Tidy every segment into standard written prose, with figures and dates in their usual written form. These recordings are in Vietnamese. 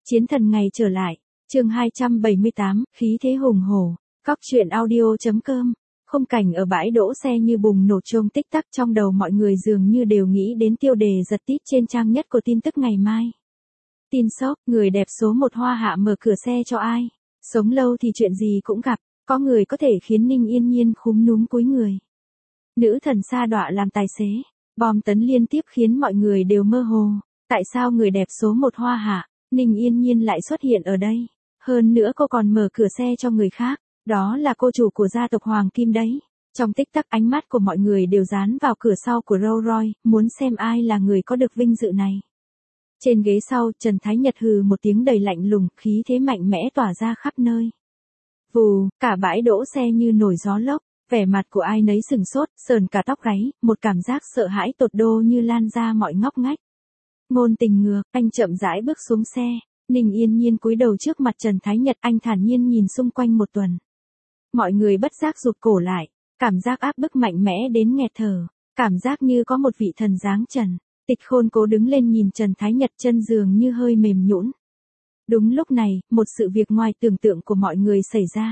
Chiến thần ngày trở lại, chương 278, khí thế hùng hổ, Cóc truyện audio.com. Khung cảnh ở bãi đỗ xe như bùng nổ chuông tích tắc, trong đầu mọi người dường như đều nghĩ đến tiêu đề giật tít trên trang nhất của tin tức ngày mai. Tin sốc, người đẹp số 1 Hoa Hạ mở cửa xe cho ai? Sống lâu thì chuyện gì cũng gặp, có người có thể khiến Ninh Yên Nhiên khúm núm cúi người. Nữ thần sa đọa làm tài xế, bom tấn liên tiếp khiến mọi người đều mơ hồ. Tại sao người đẹp số 1 Hoa Hạ, Ninh Yên Nhiên lại xuất hiện ở đây? Hơn nữa cô còn mở cửa xe cho người khác, đó là cô chủ của gia tộc Hoàng Kim đấy. Trong tích tắc ánh mắt của mọi người đều dán vào cửa sau của Rolls Royce, muốn xem ai là người có được vinh dự này. Trên ghế sau, Trần Thái Nhật hừ một tiếng đầy lạnh lùng, khí thế mạnh mẽ tỏa ra khắp nơi. Vù, cả bãi đỗ xe như nổi gió lốc, vẻ mặt của ai nấy sừng sốt, sờn cả tóc gáy, một cảm giác sợ hãi tột đô như lan ra mọi ngóc ngách. Ngôn Tình ngược, anh chậm rãi bước xuống xe, Ninh Yên Nhiên cúi đầu trước mặt Trần Thái Nhật, anh thản nhiên nhìn xung quanh một tuần. Mọi người bất giác rụt cổ lại, cảm giác áp bức mạnh mẽ đến nghẹt thở, cảm giác như có một vị thần giáng trần. Tịch Khôn cố đứng lên nhìn Trần Thái Nhật, chân giường như hơi mềm nhũn. Đúng lúc này, một sự việc ngoài tưởng tượng của mọi người xảy ra.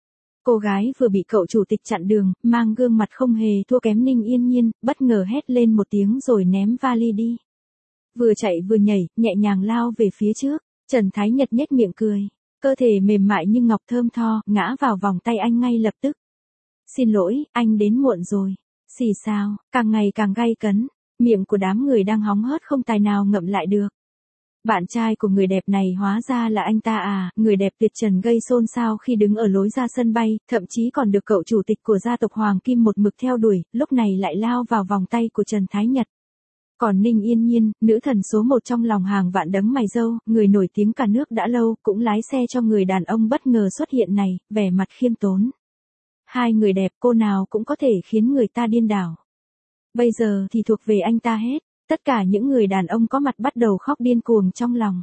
Cô gái vừa bị cậu chủ tịch chặn đường, mang gương mặt không hề thua kém Ninh Yên Nhiên, bất ngờ hét lên một tiếng rồi ném vali đi. Vừa chạy vừa nhảy, nhẹ nhàng lao về phía trước, Trần Thái Nhật nhếch miệng cười, cơ thể mềm mại như ngọc thơm tho, ngã vào vòng tay anh ngay lập tức. Xin lỗi, anh đến muộn rồi. Xì xào, càng ngày càng gay cấn, miệng của đám người đang hóng hớt không tài nào ngậm lại được. Bạn trai của người đẹp này hóa ra là anh ta à, người đẹp tuyệt trần gây xôn xao khi đứng ở lối ra sân bay, thậm chí còn được cậu chủ tịch của gia tộc Hoàng Kim một mực theo đuổi, lúc này lại lao vào vòng tay của Trần Thái Nhật. Còn Ninh Yên Nhiên, nữ thần số 1 trong lòng hàng vạn đấng mày râu, người nổi tiếng cả nước đã lâu, cũng lái xe cho người đàn ông bất ngờ xuất hiện này, vẻ mặt khiêm tốn. Hai người đẹp, cô nào cũng có thể khiến người ta điên đảo. Bây giờ thì thuộc về anh ta hết, tất cả những người đàn ông có mặt bắt đầu khóc điên cuồng trong lòng.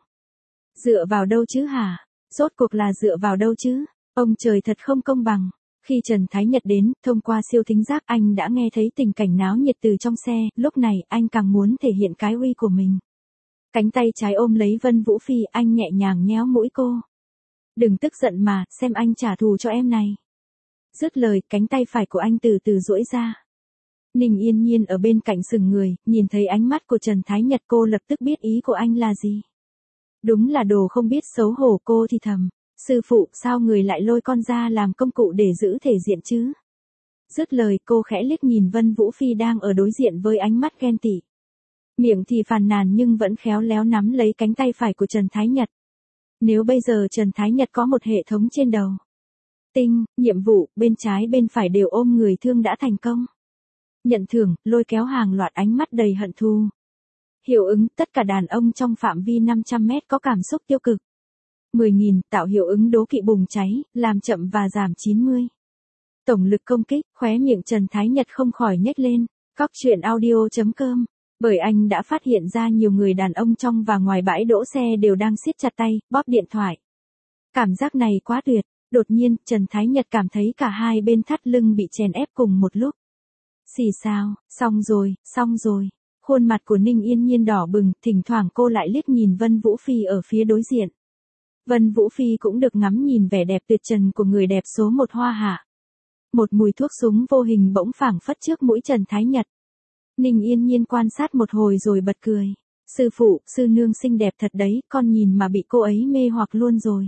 Dựa vào đâu chứ hả? Rốt cuộc là dựa vào đâu chứ? Ông trời thật không công bằng. Khi Trần Thái Nhật đến, thông qua siêu thính giác anh đã nghe thấy tình cảnh náo nhiệt từ trong xe, lúc này anh càng muốn thể hiện cái uy của mình. Cánh tay trái ôm lấy Vân Vũ Phi, anh nhẹ nhàng nhéo mũi cô. Đừng tức giận mà, xem anh trả thù cho em này. Dứt lời, cánh tay phải của anh từ từ duỗi ra. Ninh Yên Nhiên ở bên cạnh sừng người, nhìn thấy ánh mắt của Trần Thái Nhật, cô lập tức biết ý của anh là gì. Đúng là đồ không biết xấu hổ, cô thì thầm. Sư phụ, sao người lại lôi con ra làm công cụ để giữ thể diện chứ? Dứt lời, cô khẽ liếc nhìn Vân Vũ Phi đang ở đối diện với ánh mắt ghen tị. Miệng thì phàn nàn nhưng vẫn khéo léo nắm lấy cánh tay phải của Trần Thái Nhật. Nếu bây giờ Trần Thái Nhật có một hệ thống trên đầu. Tinh, nhiệm vụ, bên trái bên phải đều ôm người thương đã thành công. Nhận thưởng, lôi kéo hàng loạt ánh mắt đầy hận thù. Hiệu ứng, tất cả đàn ông trong phạm vi 500 mét có cảm xúc tiêu cực. 10.000, tạo hiệu ứng đố kỵ bùng cháy, làm chậm và giảm 90. Tổng lực công kích, khóe miệng Trần Thái Nhật không khỏi nhếch lên. Cóc truyện audio.com. Bởi anh đã phát hiện ra nhiều người đàn ông trong và ngoài bãi đỗ xe đều đang siết chặt tay, bóp điện thoại. Cảm giác này quá tuyệt. Đột nhiên, Trần Thái Nhật cảm thấy cả hai bên thắt lưng bị chèn ép cùng một lúc. Xì xào, xong rồi, xong rồi. Khuôn mặt của Ninh Yên Nhiên đỏ bừng, thỉnh thoảng cô lại liếc nhìn Vân Vũ Phi ở phía đối diện. Vân Vũ Phi cũng được ngắm nhìn vẻ đẹp tuyệt trần của người đẹp số 1 Hoa Hạ. Một mùi thuốc súng vô hình bỗng phảng phất trước mũi Trần Thái Nhật. Ninh Yên Nhiên quan sát một hồi rồi bật cười. Sư phụ, sư nương xinh đẹp thật đấy, con nhìn mà bị cô ấy mê hoặc luôn rồi.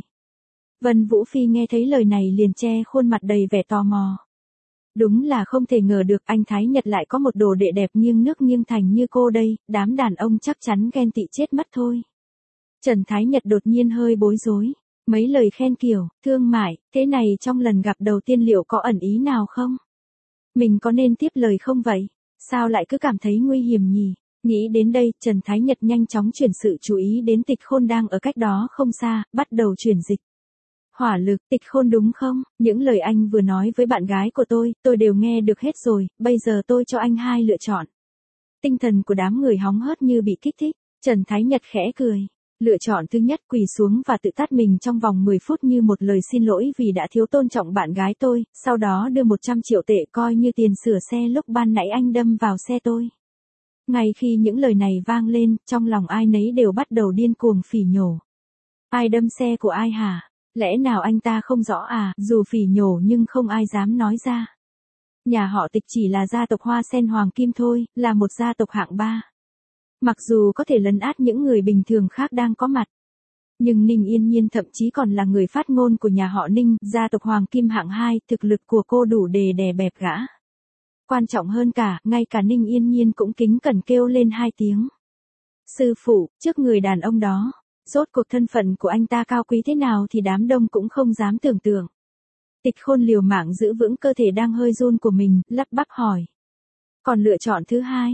Vân Vũ Phi nghe thấy lời này liền che khuôn mặt đầy vẻ tò mò. Đúng là không thể ngờ được anh Thái Nhật lại có một đồ đệ đẹp nghiêng nước nghiêng thành như cô đây, đám đàn ông chắc chắn ghen tị chết mất thôi. Trần Thái Nhật đột nhiên hơi bối rối, mấy lời khen kiểu, thương mại, thế này trong lần gặp đầu tiên liệu có ẩn ý nào không? Mình có nên tiếp lời không vậy? Sao lại cứ cảm thấy nguy hiểm nhỉ? Nghĩ đến đây, Trần Thái Nhật nhanh chóng chuyển sự chú ý đến Tịch Khôn đang ở cách đó không xa, bắt đầu chuyển dịch. Hỏa lực, Tịch Khôn đúng không? Những lời anh vừa nói với bạn gái của tôi đều nghe được hết rồi, bây giờ tôi cho anh hai lựa chọn. Tinh thần của đám người hóng hớt như bị kích thích, Trần Thái Nhật khẽ cười. Lựa chọn thứ nhất, quỳ xuống và tự tát mình trong vòng 10 phút như một lời xin lỗi vì đã thiếu tôn trọng bạn gái tôi, sau đó đưa 100 triệu tệ coi như tiền sửa xe lúc ban nãy anh đâm vào xe tôi. Ngay khi những lời này vang lên, trong lòng ai nấy đều bắt đầu điên cuồng phỉ nhổ. Ai đâm xe của ai hả? Lẽ nào anh ta không rõ à? Dù phỉ nhổ nhưng không ai dám nói ra. Nhà họ Tịch chỉ là gia tộc Hoa Sen Hoàng Kim thôi, là một gia tộc hạng ba. Mặc dù có thể lấn át những người bình thường khác đang có mặt. Nhưng Ninh Yên Nhiên thậm chí còn là người phát ngôn của nhà họ Ninh, gia tộc Hoàng Kim hạng 2, thực lực của cô đủ để đè bẹp gã. Quan trọng hơn cả, ngay cả Ninh Yên Nhiên cũng kính cẩn kêu lên 2 tiếng. Sư phụ, trước người đàn ông đó, rốt cuộc thân phận của anh ta cao quý thế nào thì đám đông cũng không dám tưởng tượng. Tịch Khôn liều mạng giữ vững cơ thể đang hơi run của mình, lắp bắp hỏi. Còn lựa chọn thứ hai,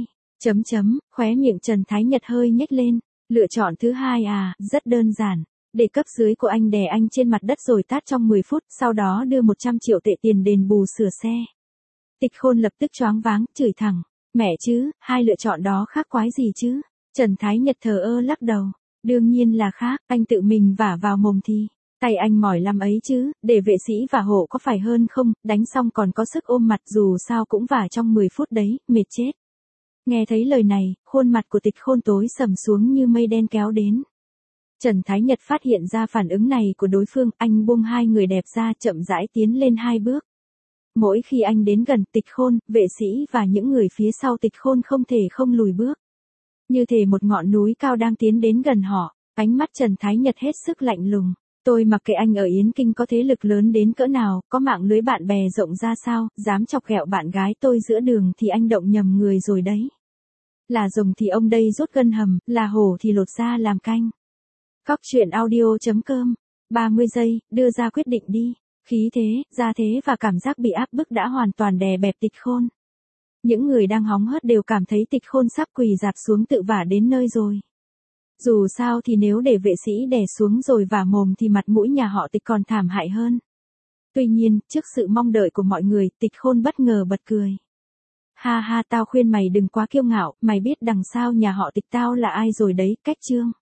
khóe miệng Trần Thái Nhật hơi nhếch lên. Lựa chọn thứ hai à, rất đơn giản. Để cấp dưới của anh đè anh trên mặt đất rồi tát trong 10 phút, sau đó đưa 100 triệu tệ tiền đền bù sửa xe. Tịch Khôn lập tức choáng váng, chửi thẳng. Mẹ chứ, hai lựa chọn đó khác quái gì chứ? Trần Thái Nhật thờ ơ lắc đầu. Đương nhiên là khác, anh tự mình vả vào mồm thì. Tay anh mỏi lắm ấy chứ, để vệ sĩ vả hộ có phải hơn không, đánh xong còn có sức ôm mặt dù sao cũng vả trong 10 phút đấy, mệt chết. Nghe thấy lời này, khuôn mặt của Tịch Khôn tối sầm xuống như mây đen kéo đến. Trần Thái Nhật phát hiện ra phản ứng này của đối phương, anh buông hai người đẹp ra chậm rãi tiến lên 2 bước. Mỗi khi anh đến gần Tịch Khôn, vệ sĩ và những người phía sau Tịch Khôn không thể không lùi bước. Như thể một ngọn núi cao đang tiến đến gần họ, ánh mắt Trần Thái Nhật hết sức lạnh lùng. Tôi mặc kệ anh ở Yến Kinh có thế lực lớn đến cỡ nào, có mạng lưới bạn bè rộng ra sao, dám chọc ghẹo bạn gái tôi giữa đường thì anh động nhầm người rồi đấy. Là rồng thì ông đây rút gân hầm, là hổ thì lột da làm canh. Cóc truyện audio.com 30 giây, đưa ra quyết định đi. Khí thế, gia thế và cảm giác bị áp bức đã hoàn toàn đè bẹp Tịch Khôn. Những người đang hóng hớt đều cảm thấy Tịch Khôn sắp quỳ rạp xuống tự vả đến nơi rồi. Dù sao thì nếu để vệ sĩ đè xuống rồi vả mồm thì mặt mũi nhà họ Tịch còn thảm hại hơn. Tuy nhiên, trước sự mong đợi của mọi người, Tịch Khôn bất ngờ bật cười. Ha ha, tao khuyên mày đừng quá kiêu ngạo, mày biết đằng sau nhà họ Tịch tao là ai rồi đấy, cách chương.